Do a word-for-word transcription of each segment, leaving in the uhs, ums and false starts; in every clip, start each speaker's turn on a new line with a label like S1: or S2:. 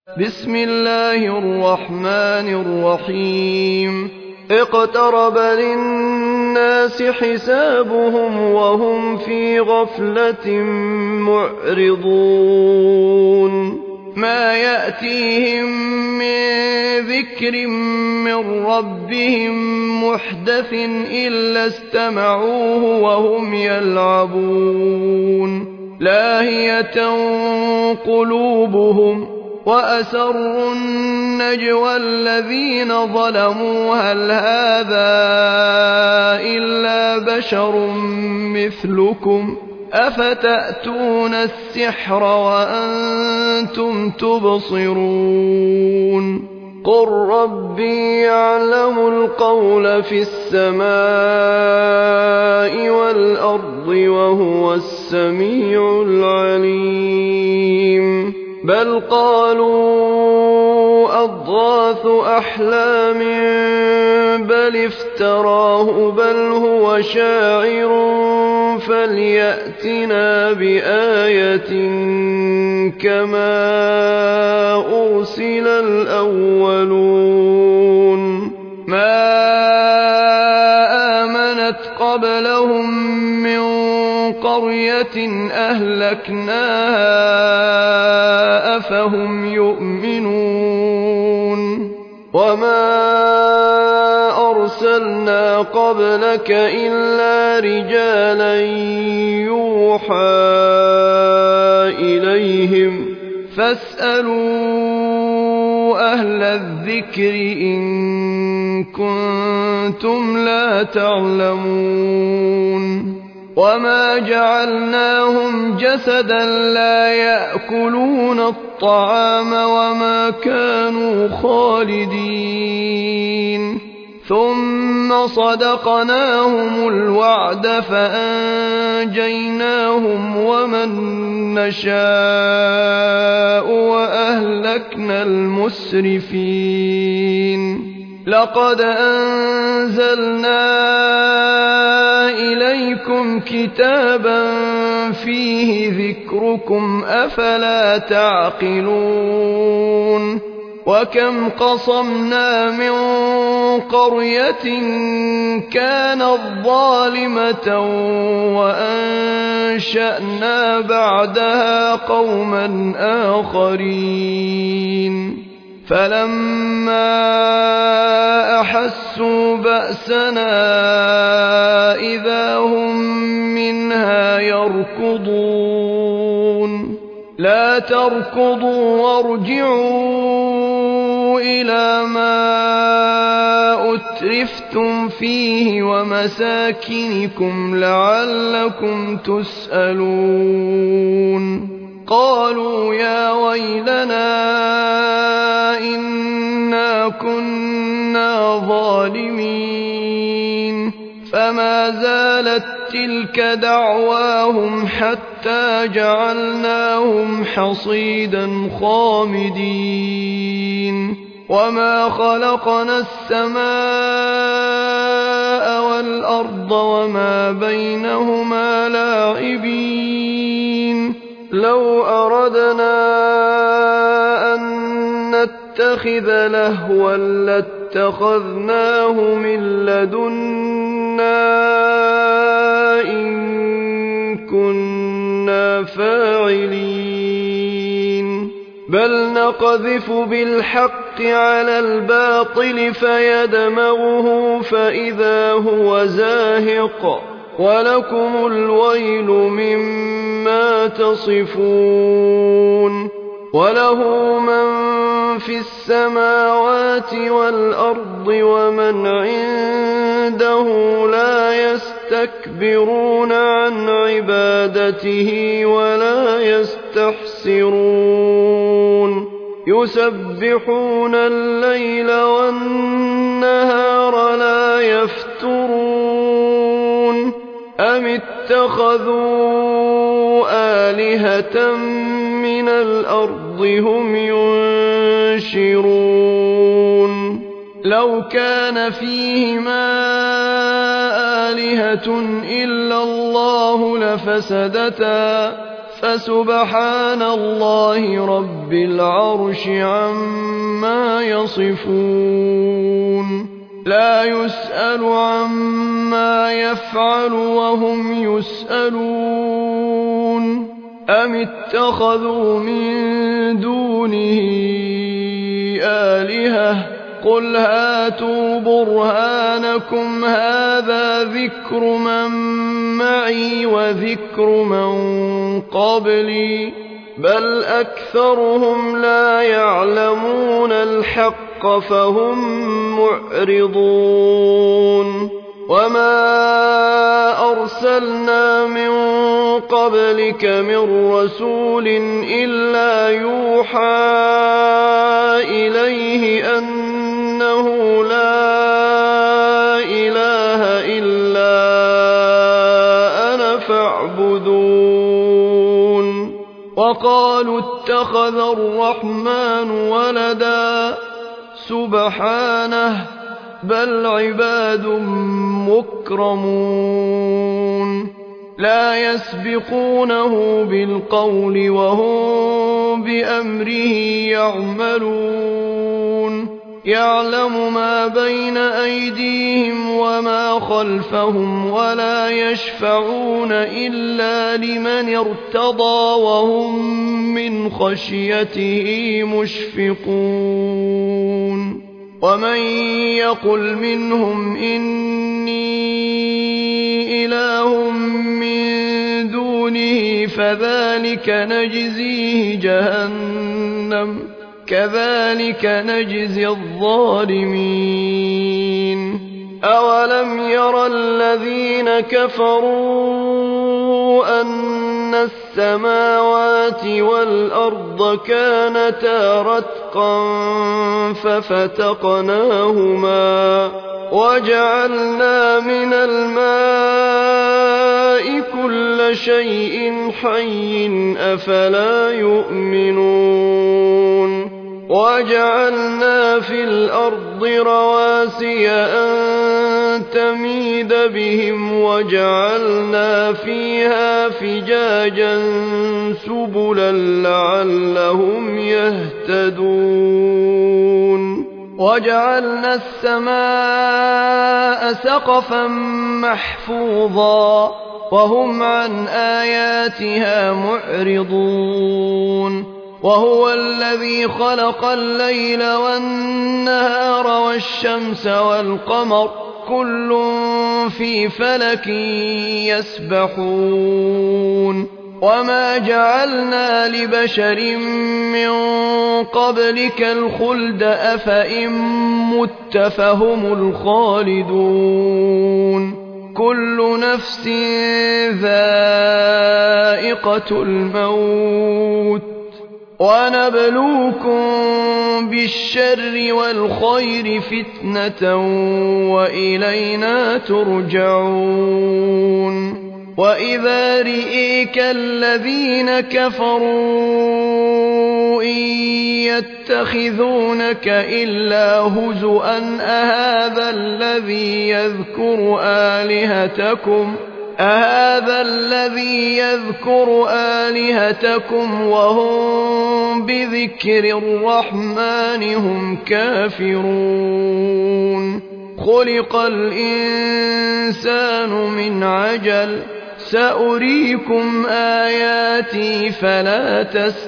S1: بسم الله الرحمن الرحيم اقترب للناس حسابهم وهم في غفلة معرضون ما يأتيهم من ذكر من ربهم محدث إلا استمعوه وهم يلعبون لاهية قلوبهم وأسروا النجوى الذين ظلموا هل هذا إلا بشر مثلكم أفتأتون السحر وأنتم تبصرون قل ربي يعلم القول في السماء والأرض وهو السميع العليم بل قالوا أضغاث أحلام بل افتراه بل هو شاعر فليأتنا بآية كما أرسل الأولون ما آمنت قبلهم من قرية أهلكناها أفهم يؤمنون وما أرسلنا قبلك إلا رجالا يوحى إليهم فاسألوا أهل الذكر إن كنتم لا تعلمون وما جعلناهم جسدا لا يأكلون الطعام وما كانوا خالدين ثم صدقناهم الوعد فأنجيناهم ومن نشاء وأهلكنا المسرفين لقد أنزلنا إليكم كتابا فيه ذكركم أفلا تعقلون وكم قصمنا من قرية كانت ظالمة وأنشأنا بعدها قوما آخرين فلما أحسوا بأسنا إذا هم منها يركضون لا تركضوا وارجعوا إلى ما أترفتم فيه ومساكنكم لعلكم تسألون قالوا يا ويلنا إنا كنا ظالمين فما زالت تلك دعواهم حتى جعلناهم حصيدا خامدين وما خلقنا السماء والأرض وما بينهما لاعبين لو أردنا أن نتخذ لهوا لاتخذناه من لدنا إن كنا فاعلين بل نقذف بالحق على الباطل فيدمغه فإذا هو زاهق ولكم الويل مما تصفون وله من في السماوات والأرض ومن عنده لا يستكبرون عن عبادته ولا يستحسرون يسبحون الليل والنهار لا يفترون أم اتخذوا آلهة من الأرض هم ينشرون لو كان فيهما آلهة إلا الله لفسدتا فسبحان الله رب العرش عما يصفون لا يسأل عما يفعل وهم يسألون أم اتخذوا من دونه آلهة قل هاتوا برهانكم هذا ذكر من معي وذكر من قبلي بل أكثرهم لا يعلمون الحق فهم معرضون وما أرسلنا من قبلك من رسول إلا يوحى إليه أنه لا إله إلا أنا فاعبدون وقالوا اتخذ الرحمن ولدا سبحانه بل عباد مكرمون لا يسبقونه بالقول وهم بأمره يعملون يعلم ما بين أيديهم وما خلفهم ولا يشفعون إلا لمن ارتضى وهم من خشيته مشفقون ومن يقل منهم إني إله من دونه فذلك نجزيه جهنم كذلك نجزي الظالمين أولم ير الذين كفروا أن السماوات والأرض كانتا رتقا ففتقناهما وجعلنا من الماء كل شيء حي أفلا يؤمنون وجعلنا في الأرض رواسي أن تميد بهم وجعلنا فيها فجاجا سبلا لعلهم يهتدون وجعلنا السماء سقفا محفوظا وهم عن آياتها معرضون وهو الذي خلق الليل والنهار والشمس والقمر كل في فلك يسبحون وما جعلنا لبشر من قبلك الخلد أفإن مت فهم الخالدون كل نفس ذائقة الموت ونبلوكم بالشر والخير فتنة وإلينا ترجعون وإذا رئيك الذين كفروا إن يتخذونك إلا هزؤا أهذا الذي يذكر آلهتكم أهذا الذي يذكر آلهتكم وهم بذكر الرحمن هم كافرون خلق الإنسان من عجل سأريكم آياتي فلا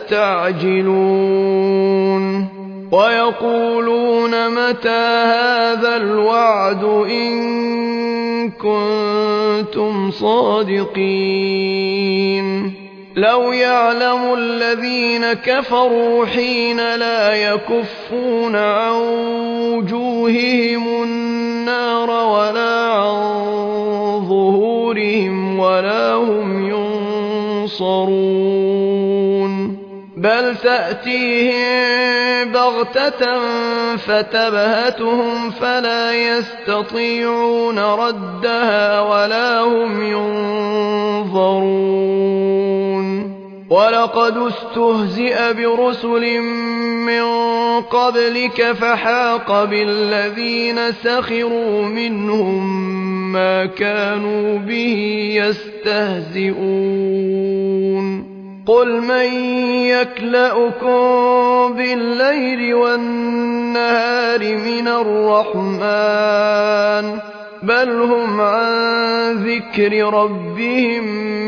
S1: تستعجلون ويقولون متى هذا الوعد إن كنتم صادقين لو يعلم الذين كفروا حين لا يكفون عن وجوههم النار ولا عن ظهورهم ولا هم ينصرون بل تأتيهم بغتة فتبهتهم فلا يستطيعون ردها ولا هم ينظرون ولقد استهزئ برسل من قبلك فحاق بالذين سخروا منهم ما كانوا به يستهزئون قل من يكلؤكم بالليل والنهار من الرحمن بل هم عن ذكر ربهم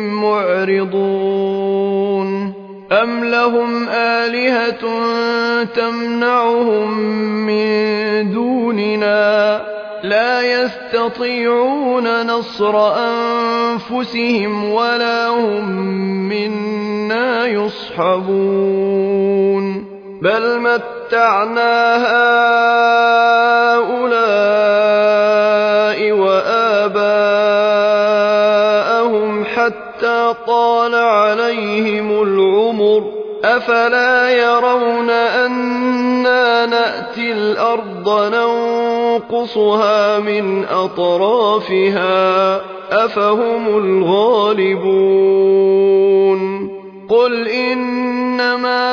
S1: معرضون أم لهم آلهة تمنعهم من دوننا لا يستطيعون نصر أنفسهم ولا هم منا يصحبون بل متعنا هؤلاء وآباءهم حتى طال عليهم العمر أفلا يرون أنا نأتي الأرض ننقصها من أطرافها أفهم الغالبون قل إنما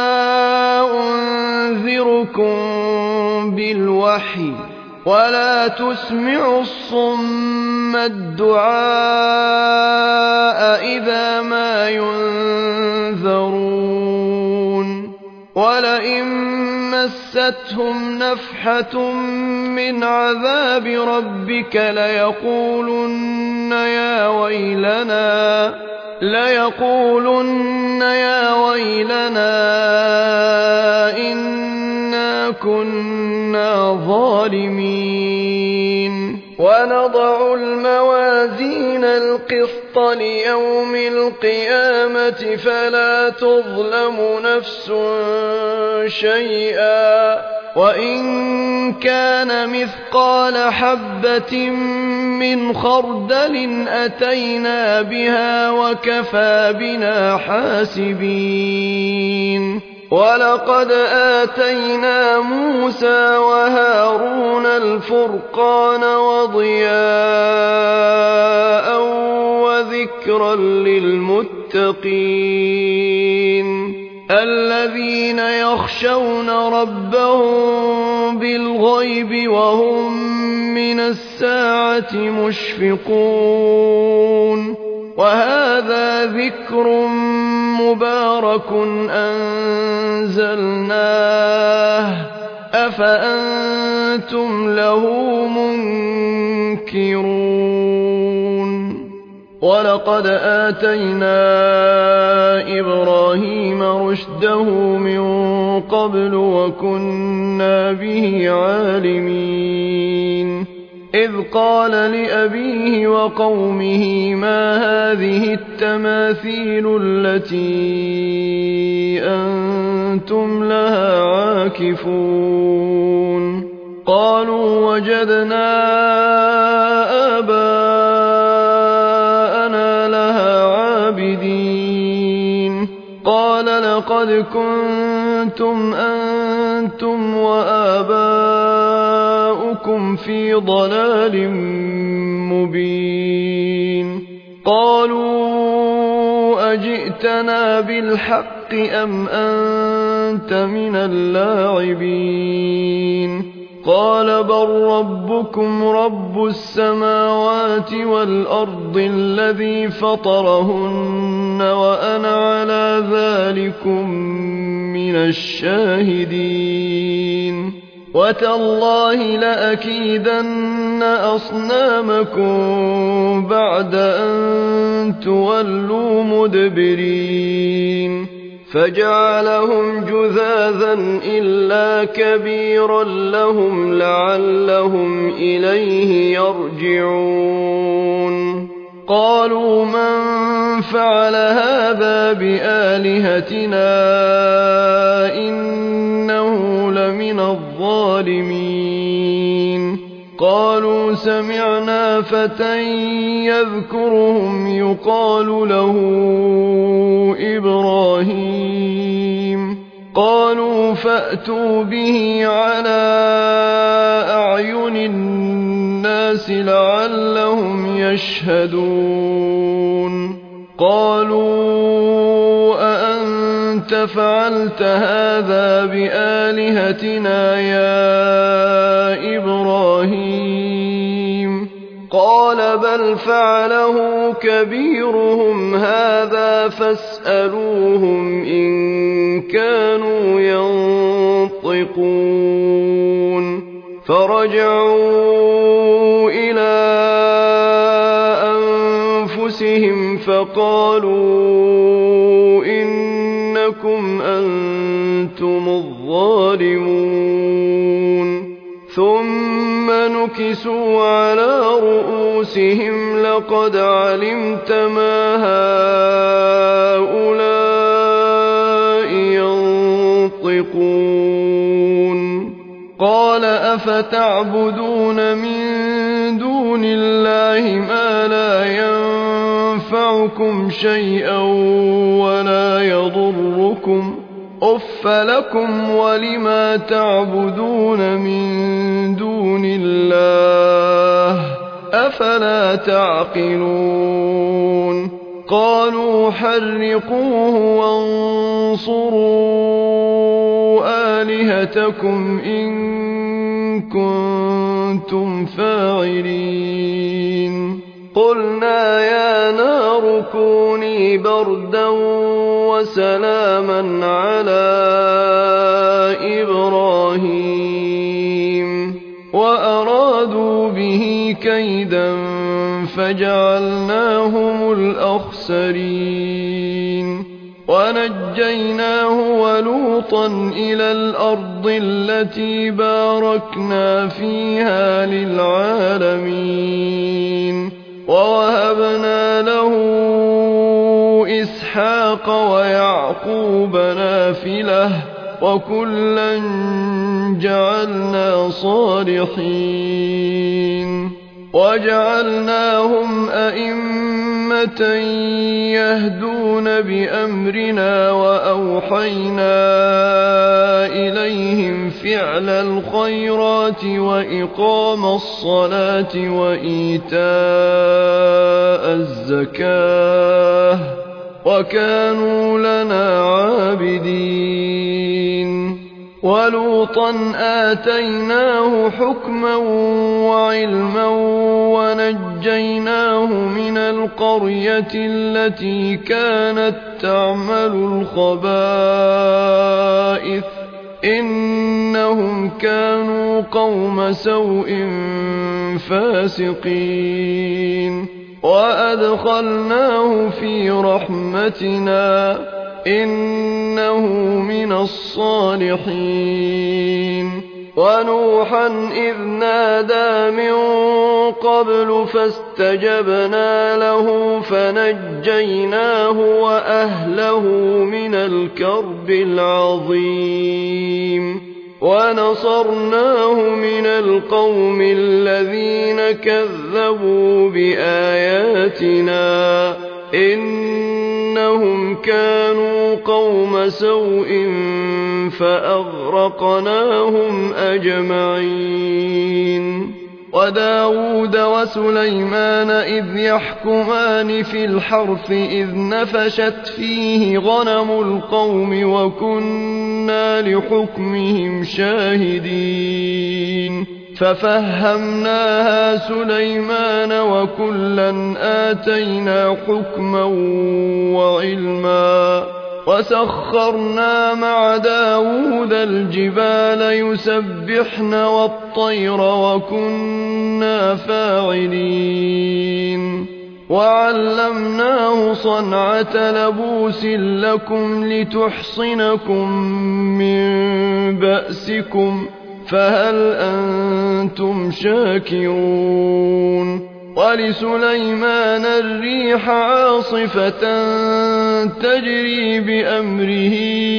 S1: أنذركم بالوحي ولا تسمع الصم الدعاء إذا ما ينذرون ولئن مستهم نفحة من عذاب ربك ليقولن يا ويلنا ليقولن يا ويلنا إنا كنا ظالمين ونضع الموازين القسط ليوم القيامة فلا تظلم نفس شيئا وإن كان مثقال حبة من خردل أتينا بها وكفى بنا حاسبين ولقد آتينا موسى وهارون الفرقان وضياء وذكرا للمتقين الذين يخشون ربهم بالغيب وهم من الساعة مشفقون وهذا ذكر مبارك أنزلناه أفأنتم له منكرون ولقد آتينا إبراهيم رشده من قبل وكنا به عالمين إذ قال لأبيه وقومه ما هذه التماثيل التي أنتم لها عاكفون قالوا وجدنا آباءنا لها عابدين قال لقد كنتم أنتم وآباؤكم في ضلال مبين قالوا أجئتنا بالحق أم أنت من اللاعبين قال بل ربكم رب السماوات والأرض الذي فطرهن وأنا على ذلكم من الشاهدين وتالله لأكيدن أصنامكم بعد أن تولوا مدبرين فجعلهم جذاذا إلا كبيرا لهم لعلهم إليه يرجعون قالوا من فعل هذا بآلهتنا إنه لمن الظالمين قالوا سمعنا فتى يذكرهم يقال له إبراهيم قالوا فأتوا به على أعين الناس لعلهم يشهدون قالوا أأنت فعلت هذا بآلهتنا يا إبراهيم قال بل فعله كبيرهم هذا فاسألوهم إن كانوا ينطقون فرجعوا إلى أنفسهم فقالوا إنكم أنتم الظالمون ثم نكسوا على رؤوسهم لقد علمت ما هؤلاء ينطقون قال أفتعبدون من دون الله ما لا ينفعكم شيئا ولا يضركم أف لكم ولما تعبدون من دون الله أفلا تعقلون قالوا حرقوه وانصروا آلهتكم إن كنتم فاعلين قلنا يا نار كوني بردا وسلاما على إبراهيم وأرادوا به كيدا فجعلناهم الأخسرين ونجيناه ولوطا إلى الأرض التي باركنا فيها للعالمين ووهبنا له إسحاق ويعقوب نافلة وكلا جعلنا صالحين وجعلناهم أئمة يهدون بأمرنا وأوحينا إليهم فعل الخيرات وإقام الصلاة وإيتاء الزكاة وكانوا لنا عابدين ولوطا آتيناه حكما وعلما ونجيناه من القرية التي كانت تعمل الخبائث إنهم كانوا قوم سوء فاسقين وأدخلناه في رحمتنا إنه من الصالحين ونوحا إذ نادى من قبل فاستجبنا له فنجيناه وأهله من الكرب العظيم ونصرناه من القوم الذين كذبوا بآياتنا إنهم كانوا قوم سوء فأغرقناهم أجمعين وداود وسليمان إذ يحكمان في الحرث إذ نفشت فيه غنم القوم وكنا لحكمهم شاهدين ففهمناها سليمان وكلا آتينا حكما وعلما وسخرنا مع داود الجبال يسبحن والطير وكنا فاعلين وعلمناه صنعة لبوس لكم لتحصنكم من بأسكم فهل أنتم شاكرون ولسليمان الريح عاصفة تجري بأمره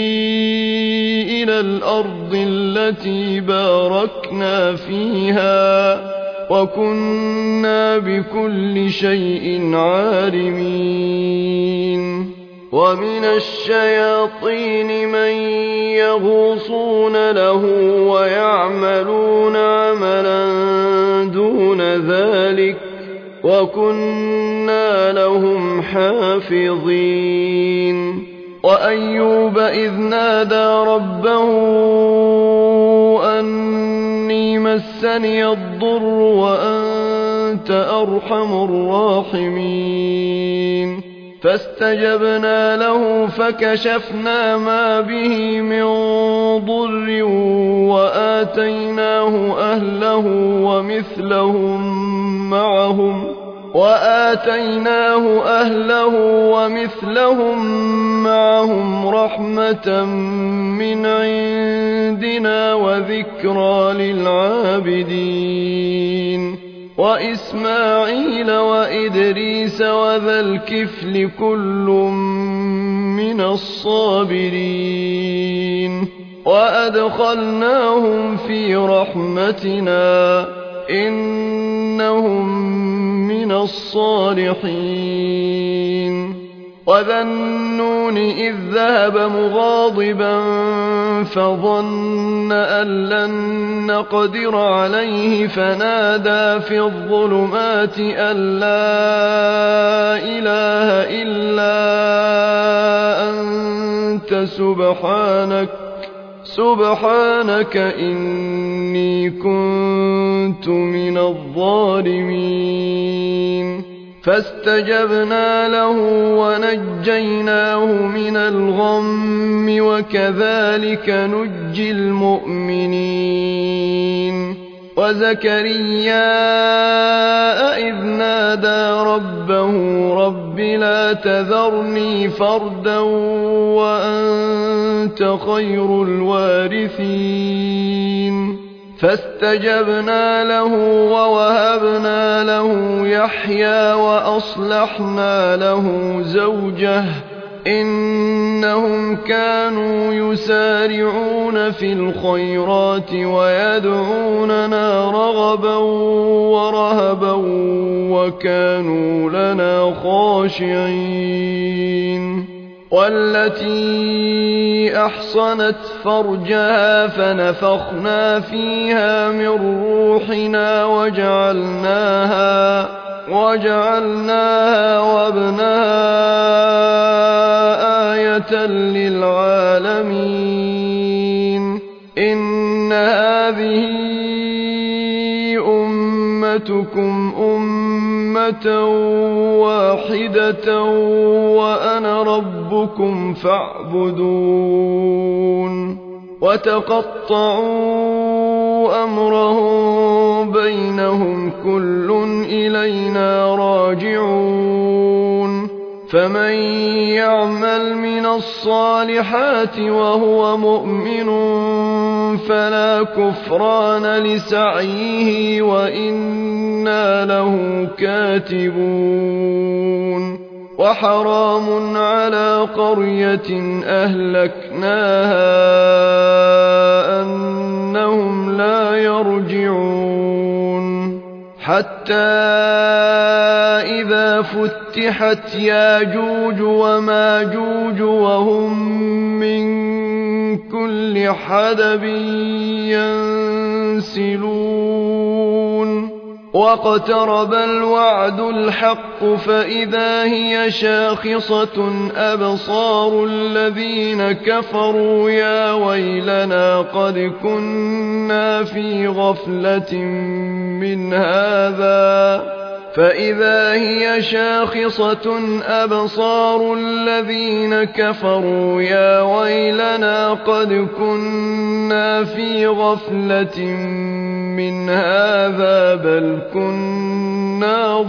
S1: إلى الأرض التي باركنا فيها وكنا بكل شيء عالمين ومن الشياطين من يغوصون له ويعملون عملا دون ذلك وكنا لهم حافظين وأيوب إذ نادى ربه أني مسني الضر وأنت وأنت أرحم الراحمين فاستجبنا له فكشفنا ما به من ضر وآتيناه أهله ومثلهم معهم وآتيناه أهله ومثلهم معهم رحمة من عندنا وذكرى للعابدين وإسماعيل وإدريس وذا الكفل كل من الصابرين وأدخلناهم في رحمتنا إنهم من الصالحين وذا النون إذ ذهب مغاضبا فظن أن لن نقدر عليه فنادى في الظلمات أن لا إله إلا أنت سبحانك سبحانك إني كنت من الظالمين فاستجبنا له ونجيناه من الغم وكذلك نجي المؤمنين وزكريا إذ نادى ربه رب لا تذرني فردا وأنت خير الوارثين فاستجبنا له ووهبنا له يحيى وأصلحنا له زوجه إنهم كانوا يسارعون في الخيرات ويدعوننا رغبا ورهبا وكانوا لنا خاشعين والتي أحصنت فرجها فنفخنا فيها من روحنا وجعلناها وجعلناها وابنها آية للعالمين إن هذه أمتكم أمة واحدة وأنا ربكم فاعبدون وتقطعوا أمرهم بينهم كل إلينا راجعون فمن يعمل من الصالحات وهو مؤمن فلا كفران لسعيه وإنا له كاتبون وحرام على قرية أهلكناها أنهم لا يرجعون حتى إذا فتحت ياجوج وماجوج وهم من كل حدب ينسلون واقترب الوعد الحق فإذا هي شاخصة أبصار الذين كفروا يا ويلنا قد كنا في غفلة من هذا فإذا هي شاخصة أبصار الذين كفروا يا ويلنا قد كنا في غفلة من هذا بل كنا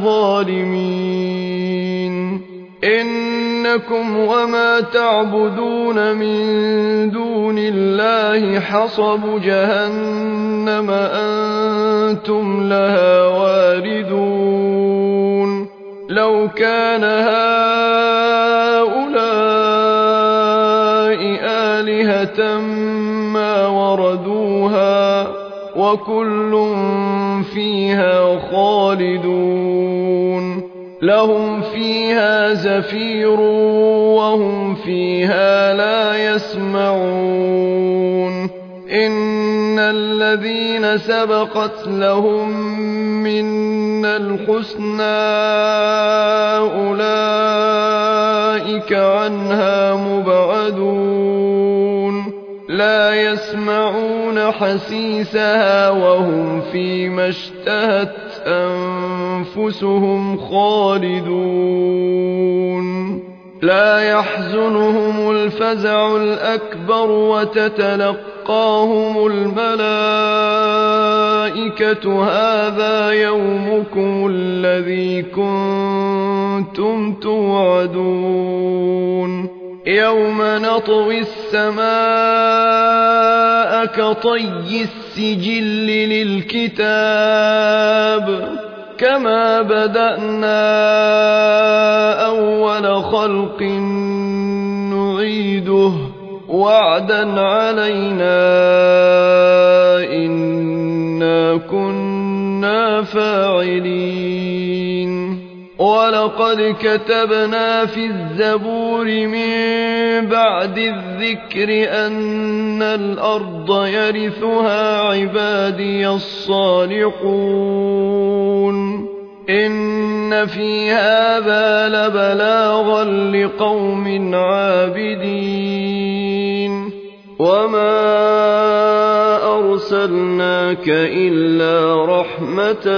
S1: ظالمين إنكم وما تعبدون من دون الله حصب جهنم أنتم لها واردون لو كان هؤلاء آلهة ما وردوها وكل فيها خالدون لهم فيها زفير وهم فيها لا يسمعون إن الذين سبقت لهم منا الحسنى أولئك عنها مبعدون لا يسمعون حسيسها وهم فيما اشتهت أنفسهم أنفسهم خالدون لا يحزنهم الفزع الأكبر وتتلقاهم الملائكة هذا يومكم الذي كنتم توعدون يوم نطوي السماء كطي السجل للكتاب كما بدأنا أول خلق نعيده وعدا علينا إنا كنا فاعلين ولقد كتبنا في الزبور من بعد الذكر أن الأرض يرثها عبادي الصالحون إن في هذا لبلاغا لقوم عابدين وما أرسلناك إلا رحمة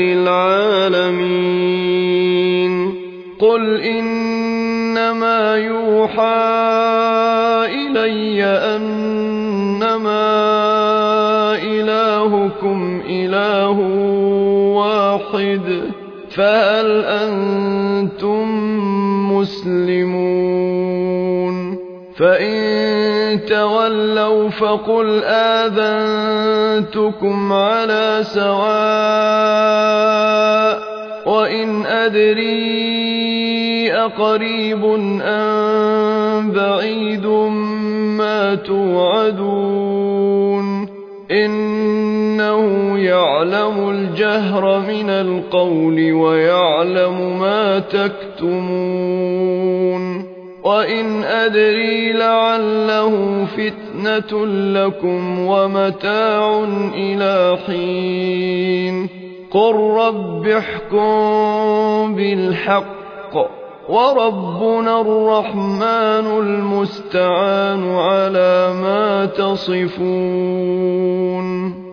S1: للعالمين قل إنما يوحى إلي أنما إلهكم إله واحد فهل أنتم مسلمون فإن تولوا فقل آذنتكم على سواء وإن أدري أقريب أم بعيد ما توعدون إنه يعلم الجهر من القول ويعلم ما تكتمون وإن أدري لعله فتنة لكم ومتاع إلى حين قل رب احكم بالحق وربنا الرحمن المستعان على ما تصفون